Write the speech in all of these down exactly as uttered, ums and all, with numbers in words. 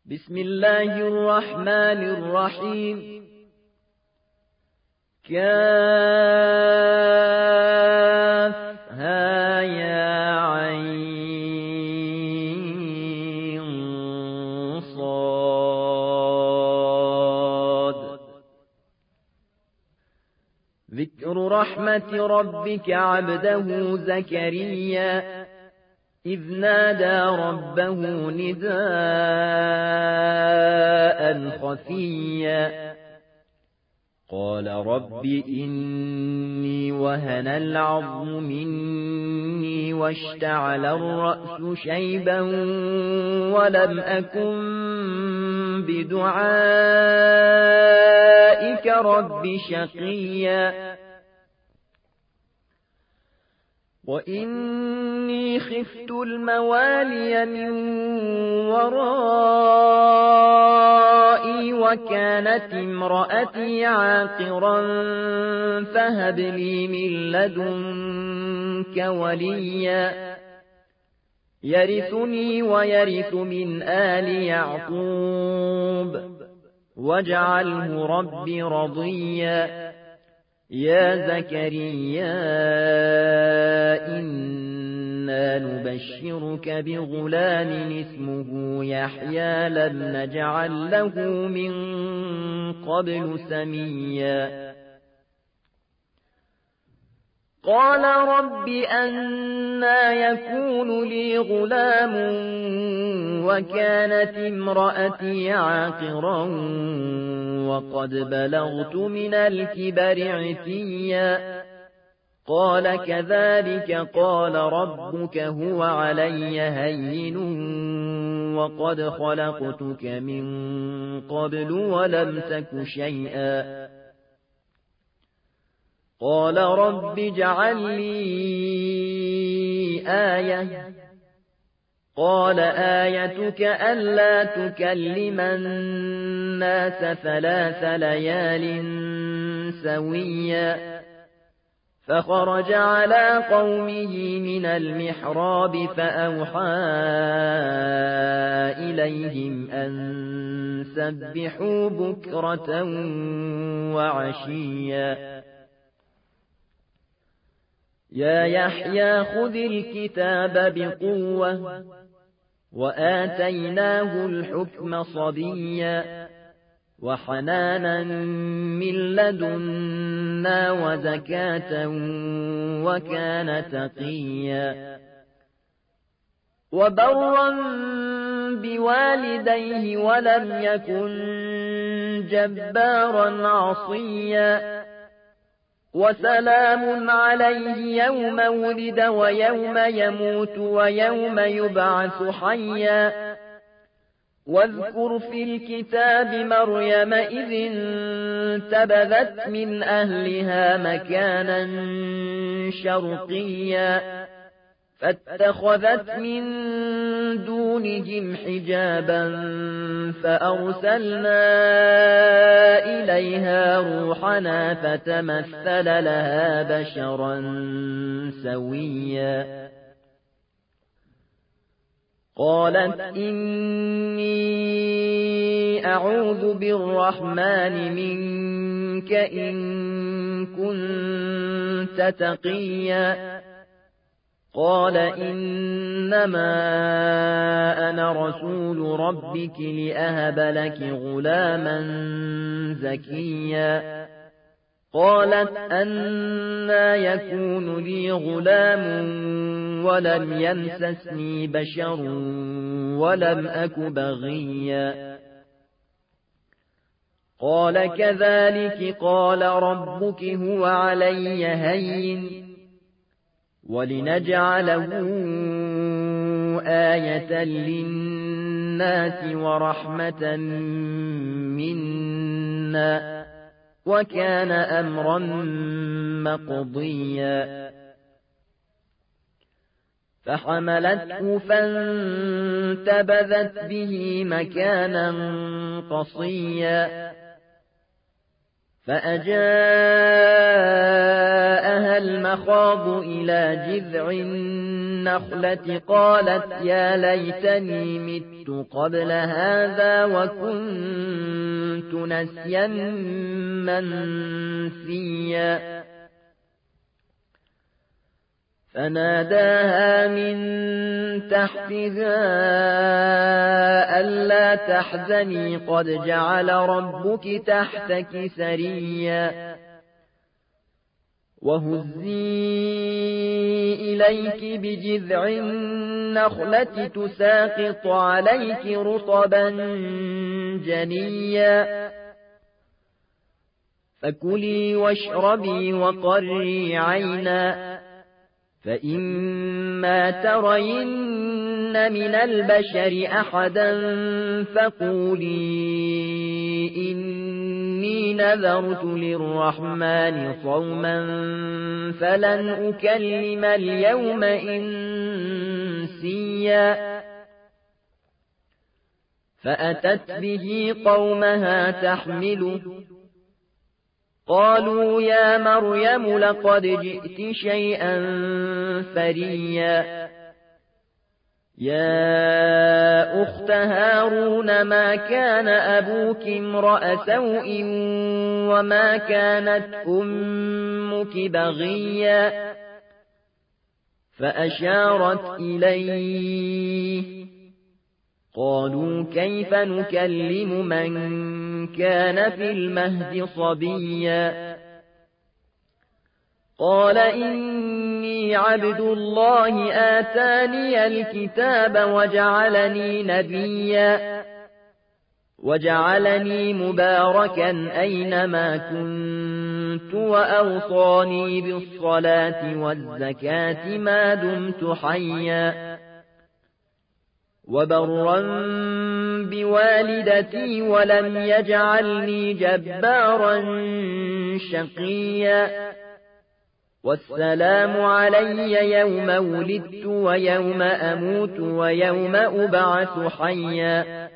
بسم الله الرحمن الرحيم. كافها يا عين صاد. ذكر رحمة ربك عبده زكريا إذ نادى ربه نداء خفيا قال رب إني وهن العظم مني واشتعل الرأس شيبا ولم أكن بدعائك رب شقيا وإني خفت الموالي من ورائي وكانت امرأتي عاقرا فهب لي من لدنك وليا يرثني ويرث من آل يعقوب واجعله رب رضيا يا زكريا إنا نبشرك بغلام اسمه يحيى لم نجعل له من قبل سميا قال رب أنى يكون لي غلام وكانت امرأتي عاقرا وقد بلغت من الكبر عتيا قال كذلك قال ربك هو علي هين وقد خلقتك من قبل ولم تك شيئا قال رب اجعل لي آية قال آيتك ألا تكلم الناس ثلاث ليال سويا فخرج على قومه من المحراب فأوحى إليهم أن سبحوا بكرة وعشيا يا يحيى خذ الكتاب بقوة وآتيناه الحكم صبيا وحنانا من لدنا وزكاة وكان تقيا وبرا بوالديه ولم يكن جبارا عصيا وسلام عليه يوم ولد ويوم يموت ويوم يبعث حيا واذكر في الكتاب مريم إذ انتبذت من أهلها مكانا شرقيا فاتخذت من دونهم حجابا فأرسلنا إليها روحنا فتمثل لها بشرا سويا قالت إني أعوذ بالرحمن منك إن كنت تقيا قال إنما أنا رسول ربك لأهب لك غلاما زكيا قالت أنى يكون لي غلام ولم يمسسني بشر ولم أك بغيا قال كذلك قال ربك هو علي هين ولنجعله آية للناس ورحمة منا وكان أمرا مقضيا فحملته فانتبذت به مكانا قصيا فأجاءها المخاض إلى جذع النخلة قالت يا ليتني مت قبل هذا وكنت نسيا منسيا فناداها من تحتها ألا تحزني قد جعل ربك تحتك سريا وهزي إليك بجذع النخلة تساقط عليك رطبا جنيا فكلي واشربي وقري عينا فإما ترين من البشر أحدا فقولي إني نذرت للرحمن صوما فلن أكلم اليوم إنسيا فأتت به قومها تحمله قالوا يا مريم لقد جئت شيئا فريا يا أخت هارون ما كان أبوك امرأ سوء وما كانت أمك بغيا فأشارت إليه قالوا كيف نكلم من كان في المهد صبيا قال إني عبد الله آتاني الكتاب وجعلني نبيا وجعلني مباركا أينما كنت وأوصاني بالصلاة والزكاة ما دمت حيا وبرا بوالدتي ولم يجعلني جبارا شقيا والسلام علي يوم ولدت ويوم أموت ويوم أبعث حيا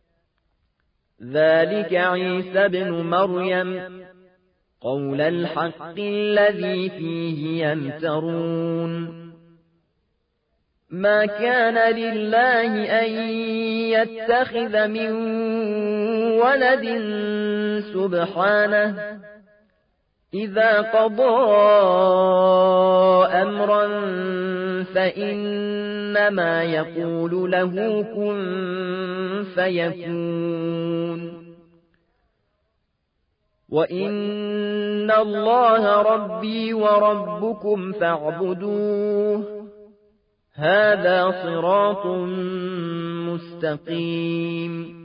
ذلك عيسى بن مريم قول الحق الذي فيه يمترون ما كان لله أن يتخذ من ولد سبحانه إذا قضى أمرا فإنما يقول له كن فيكون وإن الله ربي وربكم فاعبدوه هذا صراط مستقيم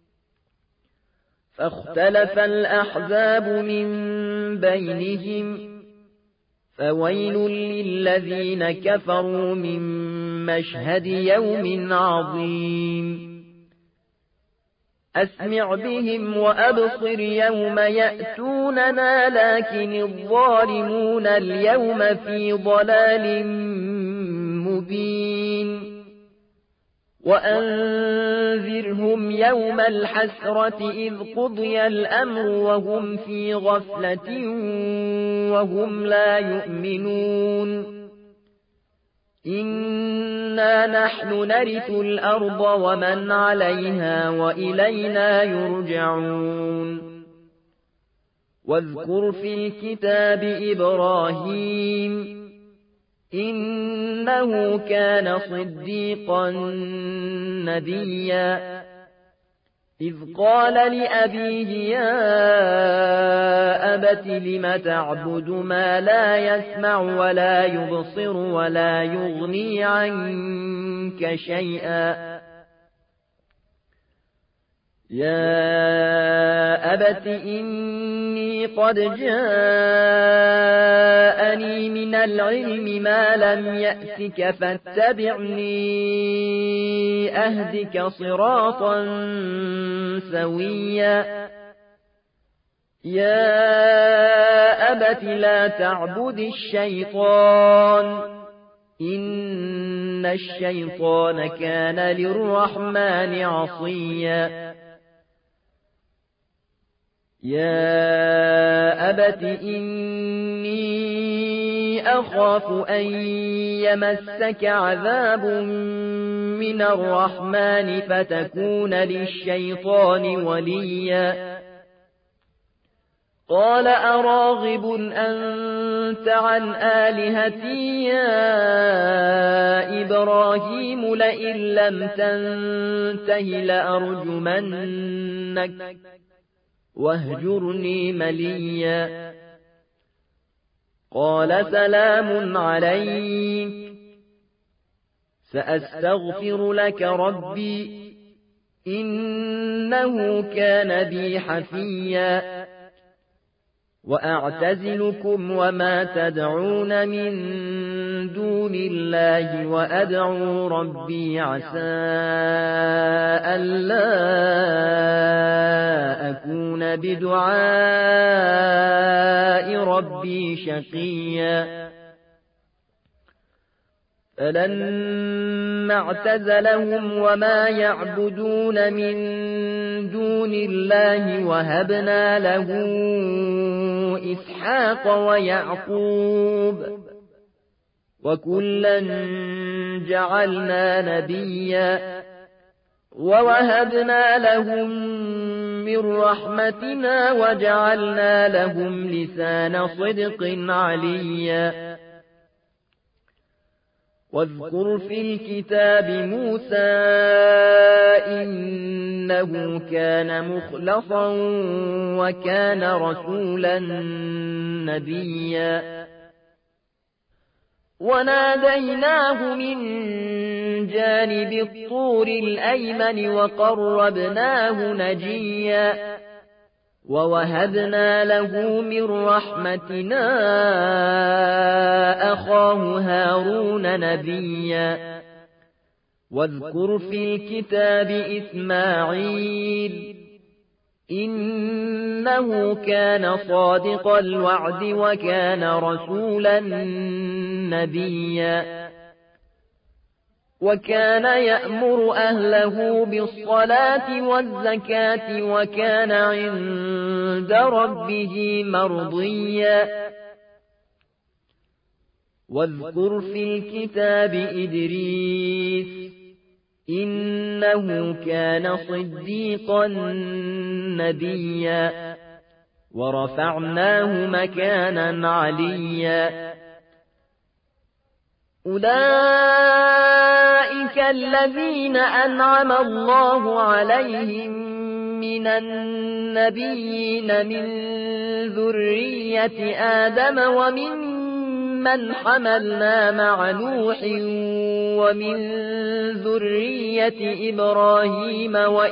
فاختلف الأحزاب من بينهم فويل للذين كفروا من مشهد يوم عظيم أسمع بهم وأبصر يوم يأتوننا لكن الظالمون اليوم في ضلال مبين وأنذرهم يوم الحسرة إذ قضي الأمر وهم في غفلة وهم لا يؤمنون إنا نحن نرث الأرض ومن عليها وإلينا يرجعون واذكر في الكتاب إبراهيم إنه كان صديقا نبيا إذ قال لأبيه يا أبت لم تعبد ما لا يسمع ولا يبصر ولا يغني عنك شيئا يا أبت إني قد جاءني من العلم ما لم يأتك فاتبعني أهدك صراطا سويا يا أبت لا تعبد الشيطان إن الشيطان كان للرحمن عصيا يا أبت إني أخاف أن يمسك عذاب من الرحمن فتكون للشيطان وليا قال أراغب أنت عن آلهتي يا إبراهيم لئن لم تنته لأرجمنك واهجرني مليا قال سلام عليك سأستغفر لك ربي إنه كان بي حفيا وأعتزلكم وما تدعون من دون الله وأدعو ربي عسى ألا أكون بدعاء ربي شقيا فلما اعتزلهم وما يعبدون من دون الله وهبنا له إسحاق ويعقوب وكلا جعلنا نبيا ووهبنا لهم من رحمتنا وجعلنا لهم لسان صدق عليا واذكر في الكتاب موسى إنه كان مخلصا وكان رسولا نبيا وناديناه من جانب الطور الأيمن وقربناه نجيا ووهبنا له من رحمتنا أخاه هارون نبيا واذكر في الكتاب إسماعيل إنه كان صادق الوعد وكان رسولا نبيا وكان يأمر أهله بالصلاة والزكاة وكان عند ربه مرضيا واذكر في الكتاب إدريس إنه كان صديقا نبيا ورفعناه مكانا عليا أولئك الذين أنعم الله عليهم من النبيين من ذرية آدم ومن من حملنا مع نوح ومن ذرية إبراهيم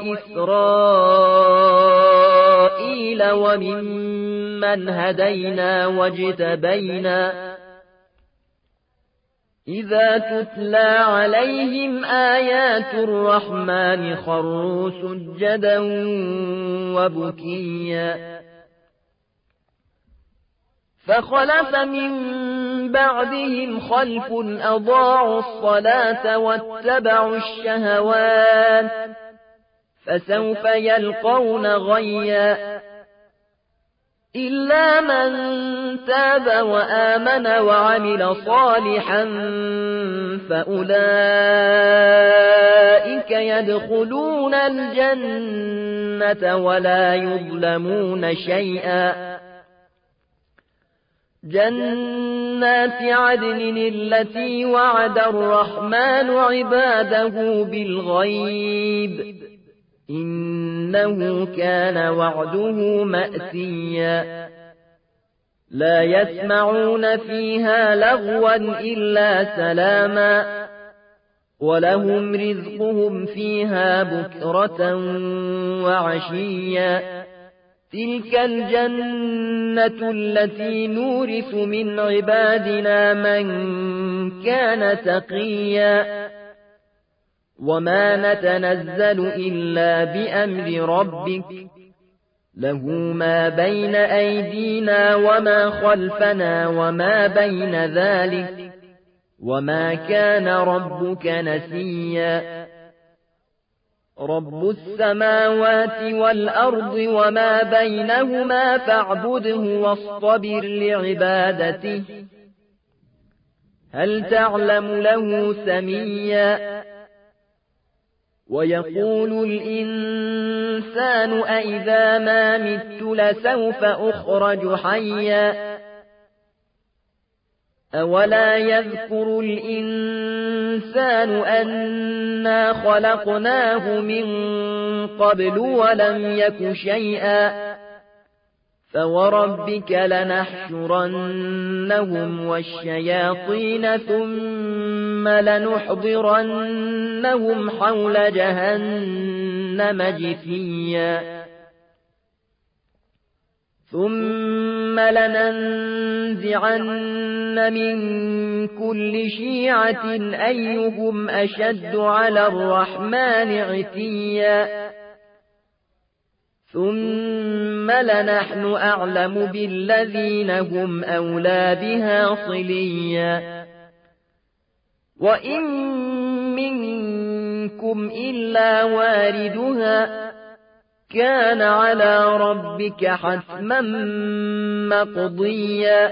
وإسرائيل وممن هدينا واجتبينا إذا تتلى عليهم آيات الرحمن خروا سجدا وبكيا فخلف من بعدهم خلف أضاعوا الصلاة واتبعوا الشهوات فسوف يلقون غيا إلا من تاب وآمن وعمل صالحا فأولئك يدخلون الجنة ولا يظلمون شيئا جنات عدن التي وعد الرحمن عباده بالغيب إنه كان وعده مأتيا لا يسمعون فيها لغوا إلا سلاما ولهم رزقهم فيها بكرة وعشيا تلك الجنة التي نورث من عبادنا من كان تقيا وما نتنزل إلا بأمر ربك له ما بين أيدينا وما خلفنا وما بين ذلك وما كان ربك نسيا رب السماوات والأرض وما بينهما فاعبده واصطبر لعبادته هل تعلم له سميا ويقول الإنسان أئذا ما مت لسوف أخرج حيا أولا يذكر الإنسان أنا خلقناه من قبل ولم يك شيئا فوربك لنحشرنهم والشياطين ثم لنحضرنهم حول جهنم جثيا ثم لننزعن من كل شيعة أيهم أشد على الرحمن عتيا ثم لنحن أعلم بالذين هم أولى بها صليا وإن منكم إلا واردها كان على ربك حتما مقضيا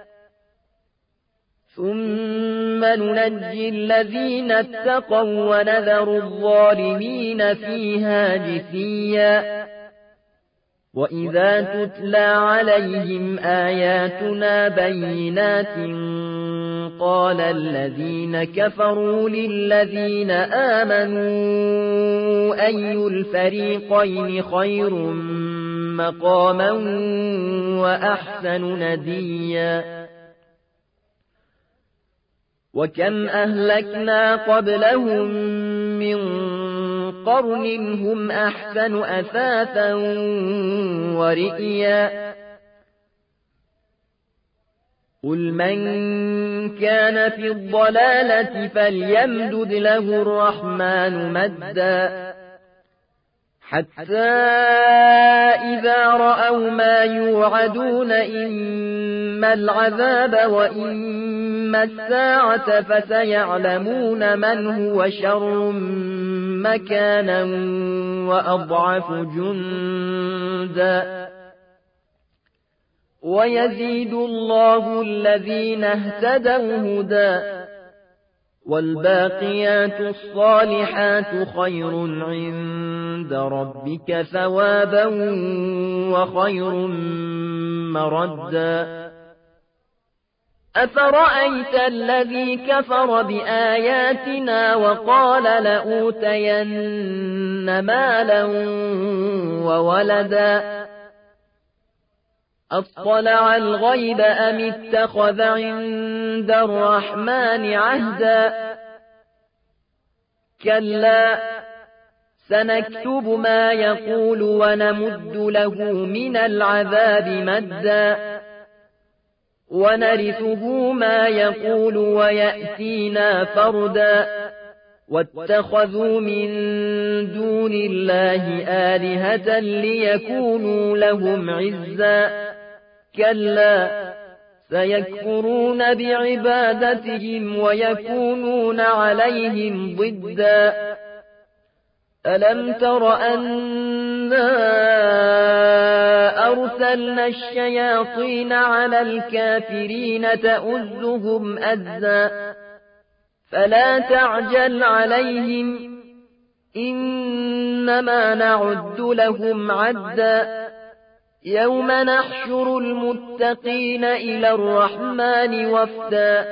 ثم ننجي الذين اتقوا ونذر الظالمين فيها جثيا وإذا تتلى عليهم آياتنا بينات قال الذين كفروا للذين آمنوا أي الفريقين خير مقاما وأحسن نديا وكم أهلكنا قبلهم من قرن هم أحسن أثاثا ورئيا قل من كان في الضلالة فليمدد له الرحمن مدا حتى إذا رأوا ما يوعدون إما العذاب وإما الساعة فسيعلمون من هو شر مكانا وأضعف جندا ويزيد الله الذين اهتدوا هدى والباقيات الصالحات خير عند ربك ثوابا وخير مردا أفرأيت الذي كفر بآياتنا وقال لأوتين مالا وولدا أطلع الغيب أم اتخذ عند الرحمن عهدا كلا سنكتب ما يقول ونمد له من العذاب مدا ونرثه ما يقول ويأتينا فردا واتخذوا من دون الله آلهة ليكونوا لهم عزا كلا سيكفرون بعبادتهم ويكونون عليهم ضدا ألم تر أنا أرسلنا الشياطين على الكافرين تؤزهم أزا فلا تعجل عليهم إنما نعد لهم عدا يوم نحشر المتقين إلى الرحمن وفدا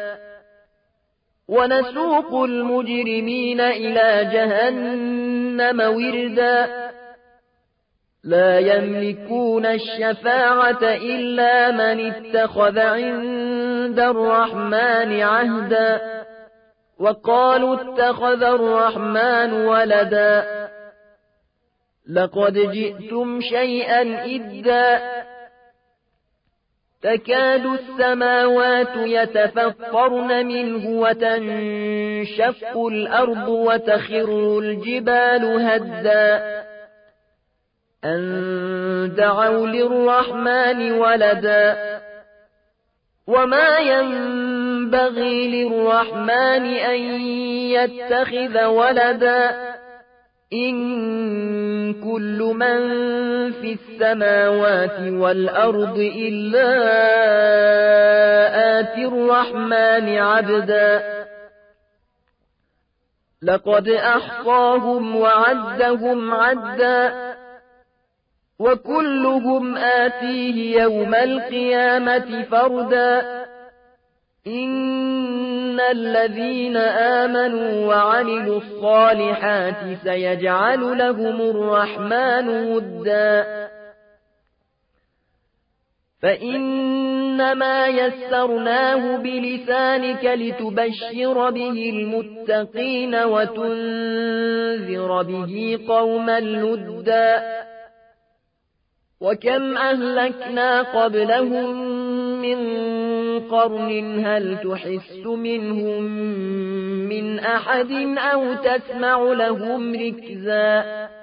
ونسوق المجرمين إلى جهنم وردا لا يملكون الشفاعة إلا من اتخذ عند الرحمن عهدا وقالوا اتخذ الرحمن ولدا لقد جئتم شيئا إدا تكاد السماوات يتفطرن منه وتنشق الأرض وتخر الجبال هدا أن دعوا للرحمن ولدا وما ينبغي للرحمن أن يتخذ ولدا إن كل من في السماوات والأرض إلا آتي الرحمن عبدا لقد أحصاهم وعدهم عدا وكلهم آتيه يوم القيامة فردا إن الذين آمنوا وعملوا الصالحات سيجعل لهم الرحمن ودا فإنما يسرناه بلسانك لتبشر به المتقين وتنذر به قوما لدا وكم أهلكنا قبلهم من قرن هل تحس منهم من أحد أو تسمع لهم ركزا